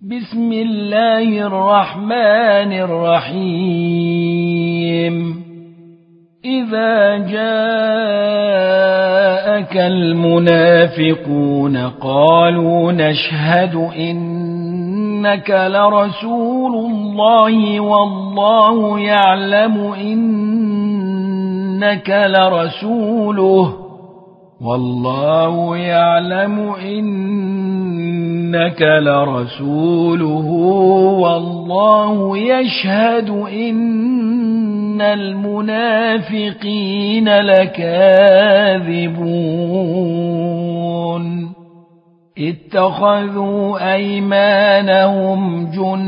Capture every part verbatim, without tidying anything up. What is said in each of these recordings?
بسم الله الرحمن الرحيم إذا جاءك المنافقون قالوا نشهد إنك لرسول الله والله يعلم إنك لرسوله والله يعلم إنك لرسوله والله يشهد إن المنافقين لكاذبون اتخذوا أيمانهم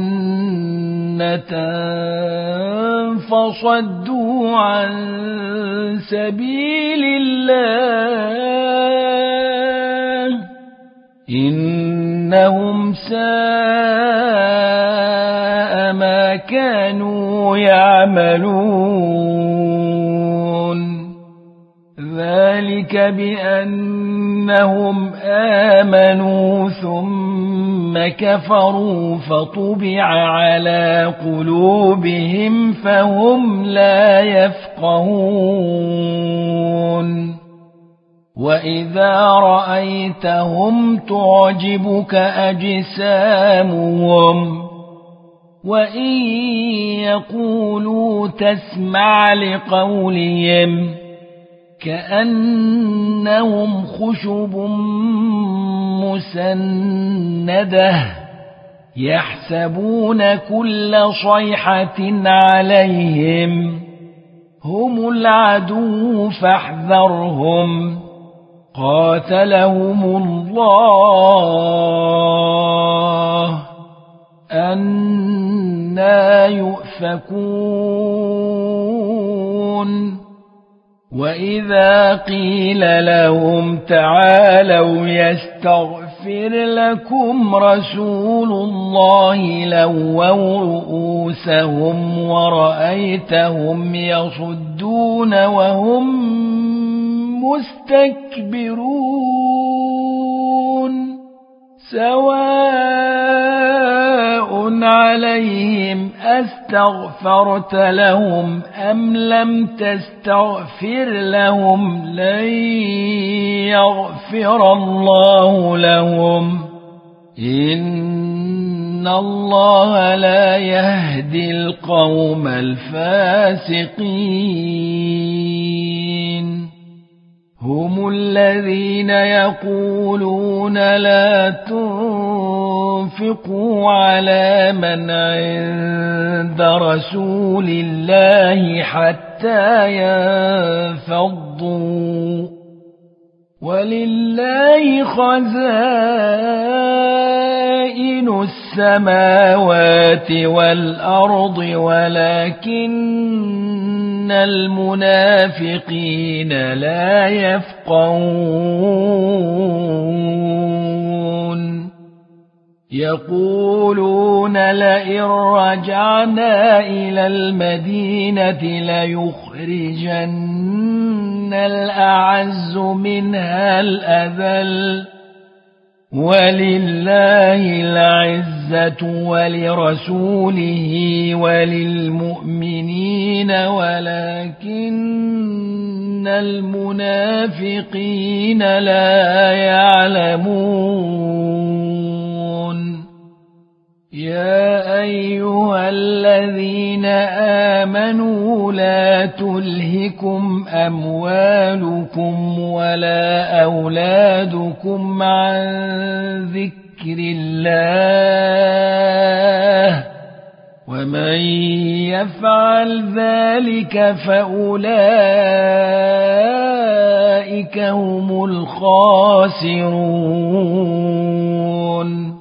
جنة فصدوا عن سبيل الله إنهم ساء ما كانوا يعملون ذلك بأنهم آمنوا ثم كفروا فطبع على قلوبهم فهم لا يفقهون وإذا رأيتهم تعجبك أجسامهم وإن يقولوا تسمع لقولهم كأنهم خشب مسندة يحسبون كل صيحة عليهم هم العدو فاحذرهم قاتلهم الله أنى يؤفكون وإذا قيل لهم تعالوا يستغفر لكم رسول الله لووا رؤوسهم ورأيتهم يصدون وهم مستكبرون سواء عليهم أستغفرت لهم أم لم تستغفر لهم لن يغفر الله لهم إن الله لا يهدي القوم الفاسقين هم الذين يقولون لا تنفقوا على من عند رسول الله حتى ينفضوا ولله خزائن السماوات والأرض ولكن المنافقين لا يفقهون يقولون لئن رجعنا إلى المدينة ليخرجن الأعز منها الأذل ولله العزة ولرسوله وللمؤمنين ولكن المنافقين لا يعلمون يا أيها الذين آمنوا لا تلهكم أموالكم ولا أولادكم عن ذكر الله ومن يفعل ذلك فأولئك هم الخاسرون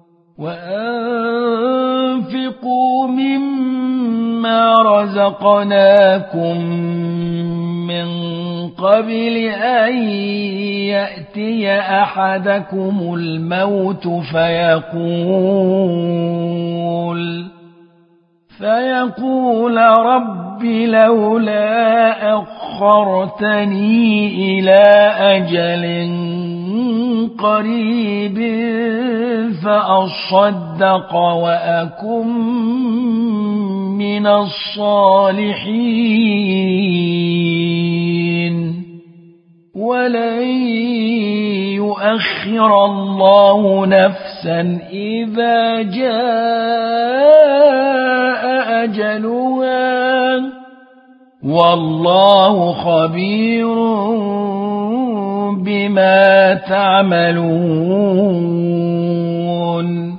وأنفقوا مما رزقناكم من قبل أن يأتي أحدكم الموت فيقول فيقول رب لولا أخرتني إلى أجل قريب فأصدق وأكن من الصالحين ولن يؤخر الله نفسا إذا جاء أجلها والله خبير بما تعملون